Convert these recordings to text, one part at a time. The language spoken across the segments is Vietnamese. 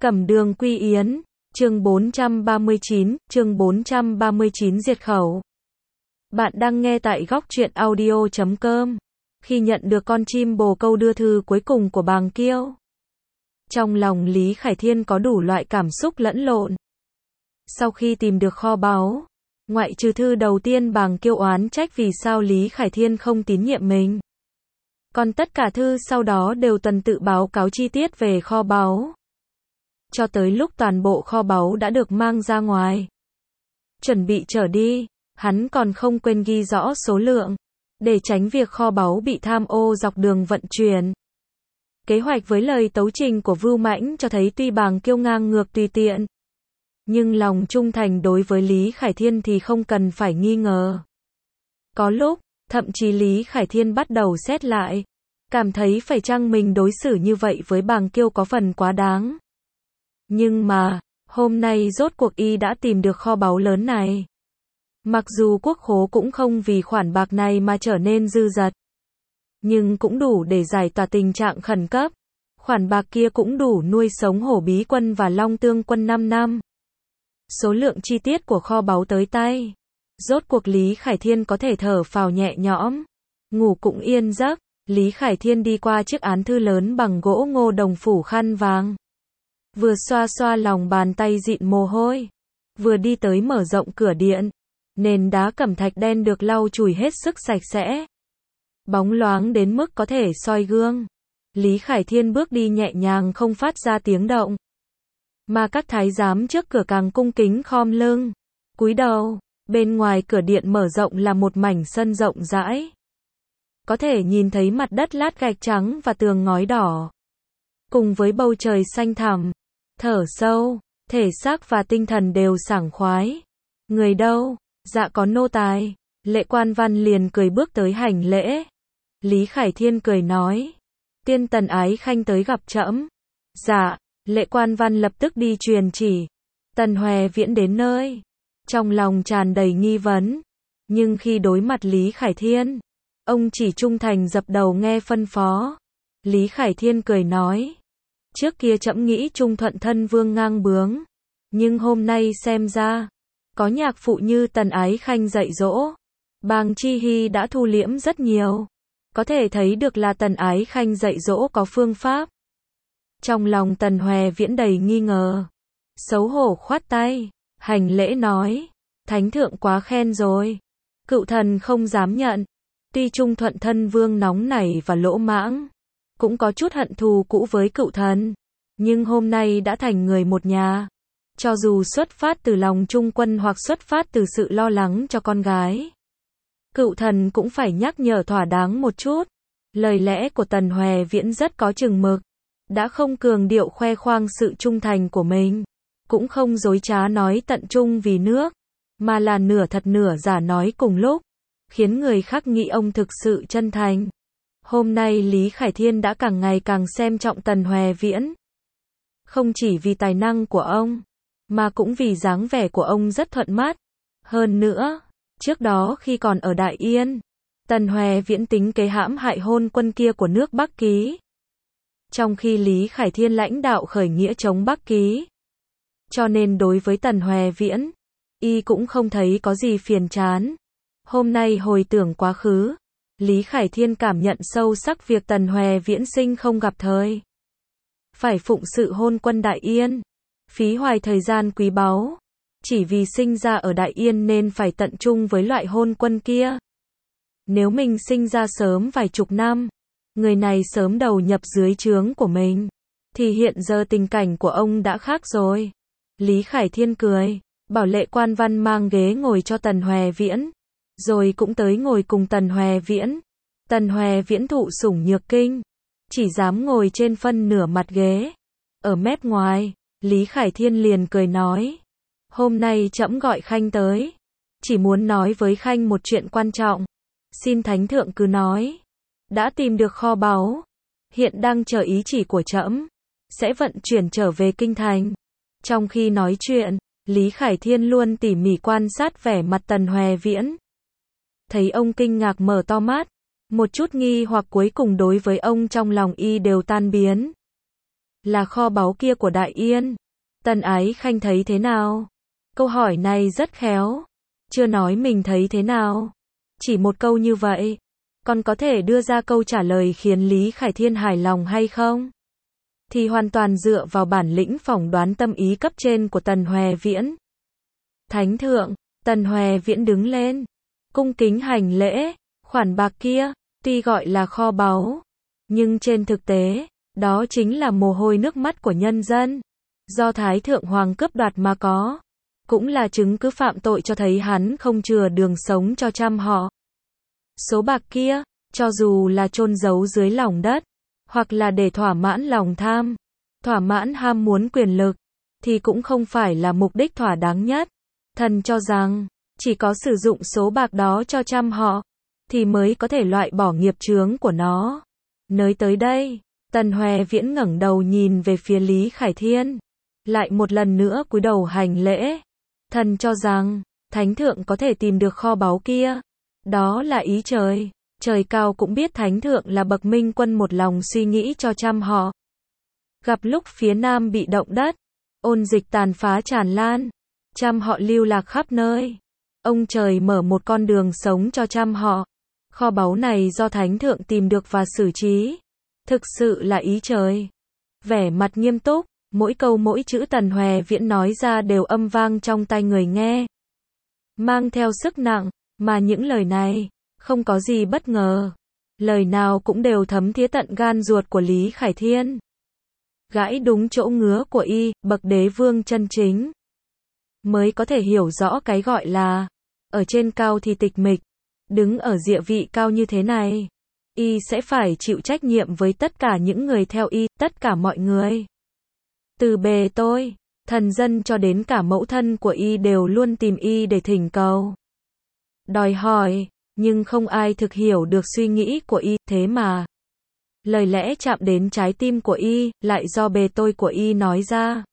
Cẩm Đường Quy Yến, chương 439, chương 439 diệt khẩu. Bạn đang nghe tại góc truyện audio.com. Khi nhận được con chim bồ câu đưa thư cuối cùng của Bàng Kiêu, trong lòng Lý Khải Thiên có đủ loại cảm xúc lẫn lộn. Sau khi tìm được kho báu, ngoại trừ thư đầu tiên Bàng Kiêu oán trách vì sao Lý Khải Thiên không tín nhiệm mình. Còn tất cả thư sau đó đều tuần tự báo cáo chi tiết về kho báu. Cho tới lúc toàn bộ kho báu đã được mang ra ngoài, chuẩn bị chở đi, hắn còn không quên ghi rõ số lượng, để tránh việc kho báu bị tham ô dọc đường vận chuyển. Kế hoạch với lời tấu trình của Vưu Mãnh cho thấy tuy Bàng Kiêu ngang ngược tùy tiện, nhưng lòng trung thành đối với Lý Khải Thiên thì không cần phải nghi ngờ. Có lúc, thậm chí Lý Khải Thiên bắt đầu xét lại, cảm thấy phải chăng mình đối xử như vậy với Bàng Kiêu có phần quá đáng. Nhưng mà, hôm nay rốt cuộc y đã tìm được kho báu lớn này. Mặc dù quốc khố cũng không vì khoản bạc này mà trở nên dư dật, nhưng cũng đủ để giải tỏa tình trạng khẩn cấp. Khoản bạc kia cũng đủ nuôi sống Hổ Bí Quân và Long Tương Quân 5 năm. Số lượng chi tiết của kho báu tới tay, rốt cuộc Lý Khải Thiên có thể thở phào nhẹ nhõm, ngủ cũng yên giấc. Lý Khải Thiên đi qua chiếc án thư lớn bằng gỗ ngô đồng phủ khăn vàng, vừa xoa xoa lòng bàn tay dịn mồ hôi, vừa đi tới mở rộng cửa điện. Nền đá cẩm thạch đen được lau chùi hết sức sạch sẽ, bóng loáng đến mức có thể soi gương. Lý Khải Thiên bước đi nhẹ nhàng không phát ra tiếng động, mà các thái giám trước cửa càng cung kính khom lưng, cúi đầu. Bên ngoài cửa điện mở rộng là một mảnh sân rộng rãi, có thể nhìn thấy mặt đất lát gạch trắng và tường ngói đỏ, cùng với bầu trời xanh thẳm. Thở sâu, thể xác và tinh thần đều sảng khoái. Người đâu? Dạ có nô tài. Lệ Quan Văn liền cười bước tới hành lễ. Lý Khải Thiên cười nói, tiên Tần Ái Khanh tới gặp trẫm. Dạ. Lệ Quan Văn lập tức đi truyền chỉ. Tần Hoè Viễn đến nơi, trong lòng tràn đầy nghi vấn, nhưng khi đối mặt Lý Khải Thiên, ông chỉ trung thành dập đầu nghe phân phó. Lý Khải Thiên cười nói, trước kia trẫm nghĩ Trung Thuận thân vương ngang bướng, nhưng hôm nay xem ra, có nhạc phụ như Tần Ái Khanh dạy dỗ, Bàng Chi Hy đã thu liễm rất nhiều. Có thể thấy được là Tần Ái Khanh dạy dỗ có phương pháp. Trong lòng Tần Hoè Viễn đầy nghi ngờ, xấu hổ khoát tay, hành lễ nói, thánh thượng quá khen rồi, cựu thần không dám nhận. Tuy Trung Thuận thân vương nóng nảy và lỗ mãng, cũng có chút hận thù cũ với cựu thần, nhưng hôm nay đã thành người một nhà. Cho dù xuất phát từ lòng trung quân hoặc xuất phát từ sự lo lắng cho con gái, cựu thần cũng phải nhắc nhở thỏa đáng một chút. Lời lẽ của Tần Hoè Viễn rất có chừng mực, đã không cường điệu khoe khoang sự trung thành của mình, cũng không dối trá nói tận trung vì nước, mà là nửa thật nửa giả nói cùng lúc, khiến người khác nghĩ ông thực sự chân thành. Hôm nay Lý Khải Thiên đã càng ngày càng xem trọng Tần Hoè Viễn. Không chỉ vì tài năng của ông, mà cũng vì dáng vẻ của ông rất thuận mắt. Hơn nữa, trước đó khi còn ở Đại Yên, Tần Hoè Viễn tính kế hãm hại hôn quân kia của nước Bắc Ký, trong khi Lý Khải Thiên lãnh đạo khởi nghĩa chống Bắc Ký. Cho nên đối với Tần Hoè Viễn, y cũng không thấy có gì phiền chán. Hôm nay hồi tưởng quá khứ, Lý Khải Thiên cảm nhận sâu sắc việc Tần Hoè Viễn sinh không gặp thời, phải phụng sự hôn quân Đại Yên, phí hoài thời gian quý báu, chỉ vì sinh ra ở Đại Yên nên phải tận trung với loại hôn quân kia. Nếu mình sinh ra sớm vài chục năm, người này sớm đầu nhập dưới trướng của mình, thì hiện giờ tình cảnh của ông đã khác rồi. Lý Khải Thiên cười, bảo Lệ Quan Văn mang ghế ngồi cho Tần Hoè Viễn, rồi cũng tới ngồi cùng Tần Hoè Viễn. Tần Hoè Viễn thụ sủng nhược kinh, chỉ dám ngồi trên phân nửa mặt ghế, ở mép ngoài. Lý Khải Thiên liền cười nói, hôm nay trẫm gọi Khanh tới, chỉ muốn nói với Khanh một chuyện quan trọng. Xin thánh thượng cứ nói. Đã tìm được kho báu, hiện đang chờ ý chỉ của trẫm, sẽ vận chuyển trở về kinh thành. Trong khi nói chuyện, Lý Khải Thiên luôn tỉ mỉ quan sát vẻ mặt Tần Hoè Viễn. Thấy ông kinh ngạc mở to mắt, một chút nghi hoặc cuối cùng đối với ông trong lòng y đều tan biến. Là kho báu kia của Đại Yên. Tần Ái Khanh thấy thế nào? Câu hỏi này rất khéo. Chưa nói mình thấy thế nào. Chỉ một câu như vậy. Còn có thể đưa ra câu trả lời khiến Lý Khải Thiên hài lòng hay không? Thì hoàn toàn dựa vào bản lĩnh phỏng đoán tâm ý cấp trên của Tần Hoè Viễn. Thánh thượng, Tần Hoè Viễn đứng lên. Cung kính hành lễ. Khoản bạc kia, tuy gọi là kho báu. Nhưng trên thực tế, đó chính là mồ hôi nước mắt của nhân dân. Do Thái Thượng Hoàng cướp đoạt mà có. Cũng là chứng cứ phạm tội cho thấy hắn không chừa đường sống cho trăm họ. Số bạc kia, cho dù là chôn giấu dưới lòng đất, hoặc là để thỏa mãn lòng tham, thỏa mãn ham muốn quyền lực, thì cũng không phải là mục đích thỏa đáng nhất. Thần cho rằng, chỉ có sử dụng số bạc đó cho trăm họ, thì mới có thể loại bỏ nghiệp chướng của nó. Nói tới đây, Tần Hoè Viễn ngẩng đầu nhìn về phía Lý Khải Thiên. Lại một lần nữa cúi đầu hành lễ. Thần cho rằng, Thánh Thượng có thể tìm được kho báu kia. Đó là ý trời. Trời cao cũng biết Thánh Thượng là bậc minh quân một lòng suy nghĩ cho trăm họ. Gặp lúc phía Nam bị động đất, ôn dịch tàn phá tràn lan, trăm họ lưu lạc khắp nơi. Ông trời mở một con đường sống cho trăm họ. Kho báu này do Thánh Thượng tìm được và xử trí. Thực sự là ý trời. Vẻ mặt nghiêm túc, mỗi câu mỗi chữ Tần Hoè Viễn nói ra đều âm vang trong tai người nghe. Mang theo sức nặng, mà những lời này, không có gì bất ngờ. Lời nào cũng đều thấm thía tận gan ruột của Lý Khải Thiên. Gãi đúng chỗ ngứa của y, bậc đế vương chân chính. Mới có thể hiểu rõ cái gọi là, ở trên cao thì tịch mịch. Đứng ở địa vị cao như thế này, y sẽ phải chịu trách nhiệm với tất cả những người theo y, tất cả mọi người. Từ bề tôi, thần dân cho đến cả mẫu thân của y đều luôn tìm y để thỉnh cầu. Đòi hỏi, nhưng không ai thực hiểu được suy nghĩ của y, thế mà. Lời lẽ chạm đến trái tim của y, lại do bề tôi của y nói ra.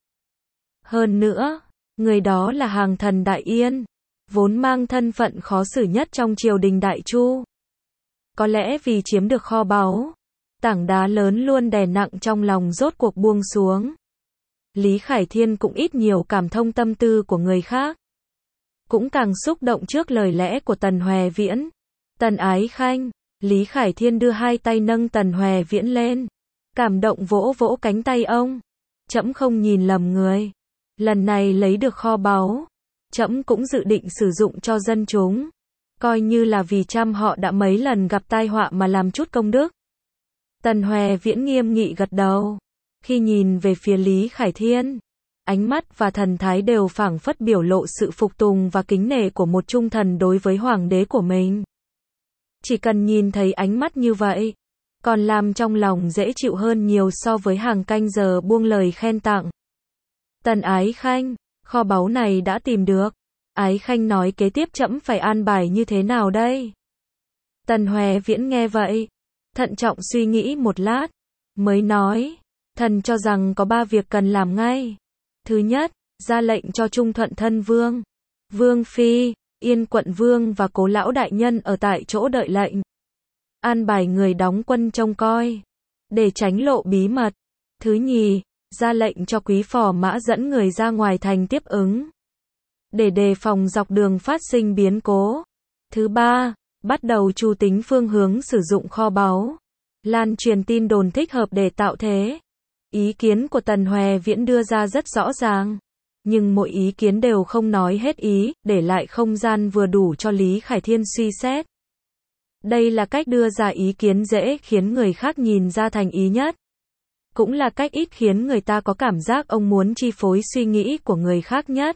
Hơn nữa, người đó là hàng thần Đại Yên, vốn mang thân phận khó xử nhất trong triều đình Đại Chu. Có lẽ vì chiếm được kho báu, tảng đá lớn luôn đè nặng trong lòng rốt cuộc buông xuống. Lý Khải Thiên cũng ít nhiều cảm thông tâm tư của người khác. Cũng càng xúc động trước lời lẽ của Tần Hoè Viễn. Tần Ái Khanh, Lý Khải Thiên đưa hai tay nâng Tần Hoè Viễn lên. Cảm động vỗ vỗ cánh tay ông. Trẫm không nhìn lầm người. Lần này lấy được kho báu, trẫm cũng dự định sử dụng cho dân chúng. Coi như là vì trăm họ đã mấy lần gặp tai họa mà làm chút công đức. Tần Hoè Viễn nghiêm nghị gật đầu. Khi nhìn về phía Lý Khải Thiên, ánh mắt và thần thái đều phảng phất biểu lộ sự phục tùng và kính nể của một trung thần đối với hoàng đế của mình. Chỉ cần nhìn thấy ánh mắt như vậy, còn làm trong lòng dễ chịu hơn nhiều so với hàng canh giờ buông lời khen tặng. Tần Ái Khanh, kho báu này đã tìm được. Ái Khanh nói kế tiếp trẫm phải an bài như thế nào đây? Tần Hoè Viễn nghe vậy, thận trọng suy nghĩ một lát, mới nói, thần cho rằng có 3 việc cần làm ngay. Thứ nhất, ra lệnh cho Trung Thuận Thân Vương, Vương Phi, Yên Quận Vương và Cố Lão Đại Nhân ở tại chỗ đợi lệnh. An bài người đóng quân trông coi, để tránh lộ bí mật. Thứ nhì, ra lệnh cho Quý Phò Mã dẫn người ra ngoài thành tiếp ứng, để đề phòng dọc đường phát sinh biến cố. Thứ ba, bắt đầu chu tính phương hướng sử dụng kho báu, lan truyền tin đồn thích hợp để tạo thế. Ý kiến của Tần Hoè Viễn đưa ra rất rõ ràng, nhưng mỗi ý kiến đều không nói hết ý, để lại không gian vừa đủ cho Lý Khải Thiên suy xét. Đây là cách đưa ra ý kiến dễ khiến người khác nhìn ra thành ý nhất. Cũng là cách ít khiến người ta có cảm giác ông muốn chi phối suy nghĩ của người khác nhất.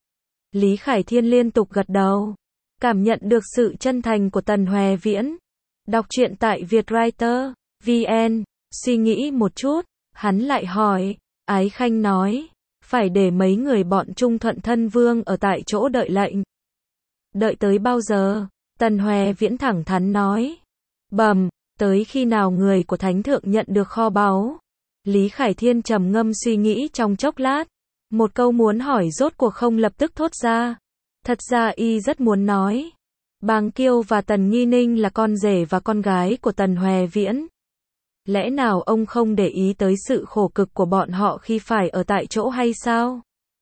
Lý Khải Thiên liên tục gật đầu, cảm nhận được sự chân thành của Tần Hoè Viễn. Đọc truyện tại Vietwriter VN, suy nghĩ một chút, hắn lại hỏi, Ái Khanh nói, phải để mấy người bọn Trung Thuận Thân Vương ở tại chỗ đợi lệnh. Đợi tới bao giờ? Tần Hoè Viễn thẳng thắn nói. Bẩm, tới khi nào người của Thánh Thượng nhận được kho báu. Lý Khải Thiên trầm ngâm suy nghĩ trong chốc lát. Một câu muốn hỏi rốt cuộc không lập tức thốt ra. Thật ra y rất muốn nói. Bàng Kiêu và Tần Nghi Ninh là con rể và con gái của Tần Hoè Viễn. Lẽ nào ông không để ý tới sự khổ cực của bọn họ khi phải ở tại chỗ hay sao?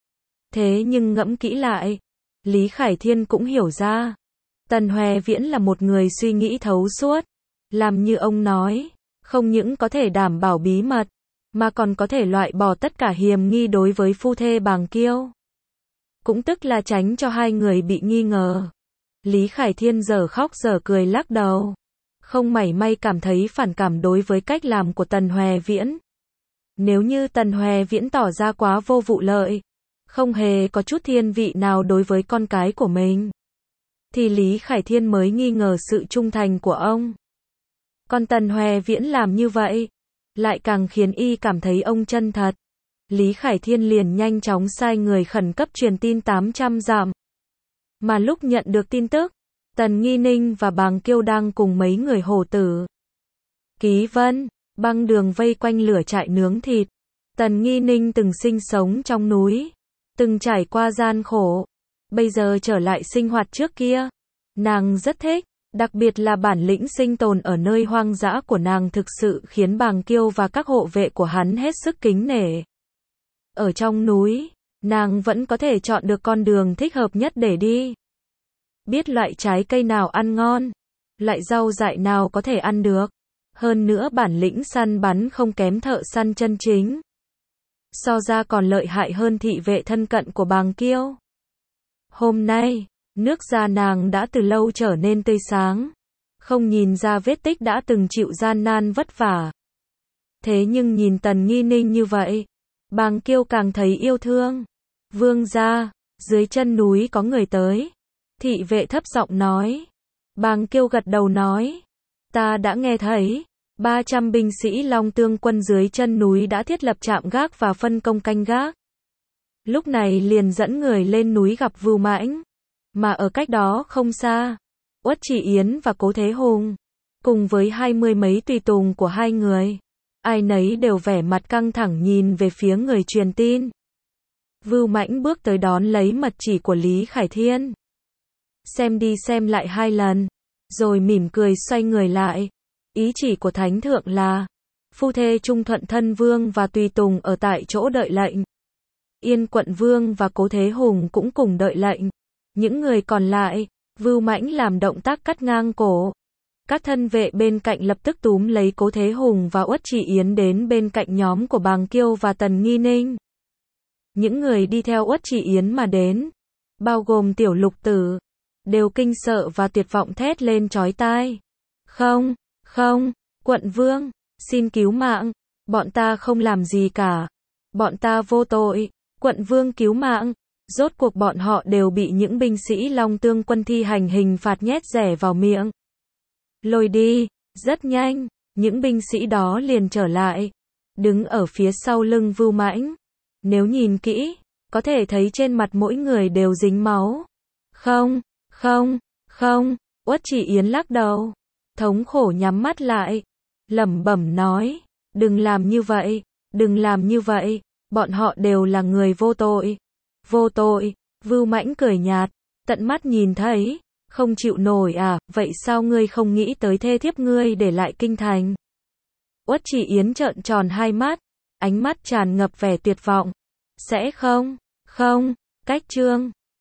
Thế nhưng ngẫm kỹ lại, Lý Khải Thiên cũng hiểu ra. Tần Hoè Viễn là một người suy nghĩ thấu suốt. Làm như ông nói, không những có thể đảm bảo bí mật, mà còn có thể loại bỏ tất cả hiềm nghi đối với phu thê Bàng Kiêu. Cũng tức là tránh cho hai người bị nghi ngờ. Lý Khải Thiên giờ khóc giờ cười lắc đầu. Không mảy may cảm thấy phản cảm đối với cách làm của Tần Hoè Viễn. Nếu như Tần Hoè Viễn tỏ ra quá vô vụ lợi, không hề có chút thiên vị nào đối với con cái của mình, thì Lý Khải Thiên mới nghi ngờ sự trung thành của ông. Còn Tần Hoè Viễn làm như vậy, lại càng khiến y cảm thấy ông chân thật. Lý Khải Thiên liền nhanh chóng sai người khẩn cấp truyền tin 800 dặm. Mà lúc nhận được tin tức, Tần Nghi Ninh và Bàng Kiêu đang cùng mấy người hổ tử Ký Vân, băng đường vây quanh lửa trại nướng thịt. Tần Nghi Ninh từng sinh sống trong núi, từng trải qua gian khổ, bây giờ trở lại sinh hoạt trước kia. Nàng rất thích, đặc biệt là bản lĩnh sinh tồn ở nơi hoang dã của nàng thực sự khiến Bàng Kiêu và các hộ vệ của hắn hết sức kính nể. Ở trong núi, nàng vẫn có thể chọn được con đường thích hợp nhất để đi. Biết loại trái cây nào ăn ngon, loại rau dại nào có thể ăn được. Hơn nữa bản lĩnh săn bắn không kém thợ săn chân chính. So ra còn lợi hại hơn thị vệ thân cận của Bàng Kiêu. Hôm nay, nước da nàng đã từ lâu trở nên tươi sáng. Không nhìn ra vết tích đã từng chịu gian nan vất vả. Thế nhưng nhìn Tần Nghi Ninh như vậy, Bàng Kiêu càng thấy yêu thương. Vương gia, dưới chân núi có người tới. Thị vệ thấp giọng nói. Bàng Kiêu gật đầu nói. Ta đã nghe thấy. 300 binh sĩ Long Tương quân dưới chân núi đã thiết lập trạm gác và phân công canh gác. Lúc này liền dẫn người lên núi gặp Vưu Mãnh. Mà ở cách đó không xa, Uất Chỉ Yến và Cố Thế Hùng, cùng với 20 mấy tùy tùng của hai người, ai nấy đều vẻ mặt căng thẳng nhìn về phía người truyền tin. Vưu Mãnh bước tới đón lấy mật chỉ của Lý Khải Thiên. Xem đi xem lại 2 lần, rồi mỉm cười xoay người lại. Ý chỉ của Thánh Thượng là, phu thê trung thuận thân vương và tùy tùng ở tại chỗ đợi lệnh. Yên Quận Vương và Cố Thế Hùng cũng cùng đợi lệnh. Những người còn lại, Vưu Mãnh làm động tác cắt ngang cổ. Các thân vệ bên cạnh lập tức túm lấy Cố Thế Hùng và Uất Chỉ Yến đến bên cạnh nhóm của Bàng Kiêu và Tần Nghi Ninh. Những người đi theo Uất Chỉ Yến mà đến, bao gồm Tiểu Lục Tử, đều kinh sợ và tuyệt vọng thét lên chói tai. Không, không, Quận Vương, xin cứu mạng, bọn ta không làm gì cả. Bọn ta vô tội, Quận Vương cứu mạng. Rốt cuộc bọn họ đều bị những binh sĩ Long Tương quân thi hành hình phạt nhét rẻ vào miệng. Lôi đi, rất nhanh, những binh sĩ đó liền trở lại, đứng ở phía sau lưng Vưu Mãnh. Nếu nhìn kỹ, có thể thấy trên mặt mỗi người đều dính máu. Không, không, không, Uất Chỉ Yến lắc đầu, thống khổ nhắm mắt lại, lẩm bẩm nói, đừng làm như vậy, đừng làm như vậy, bọn họ đều là người vô tội. Vô tội, Vưu Mãnh cười nhạt, tận mắt nhìn thấy, không chịu nổi à, vậy sao ngươi không nghĩ tới thê thiếp ngươi để lại kinh thành? Uất Chỉ Yến trợn tròn hai mắt, ánh mắt tràn ngập vẻ tuyệt vọng. Sẽ không, không, cách chương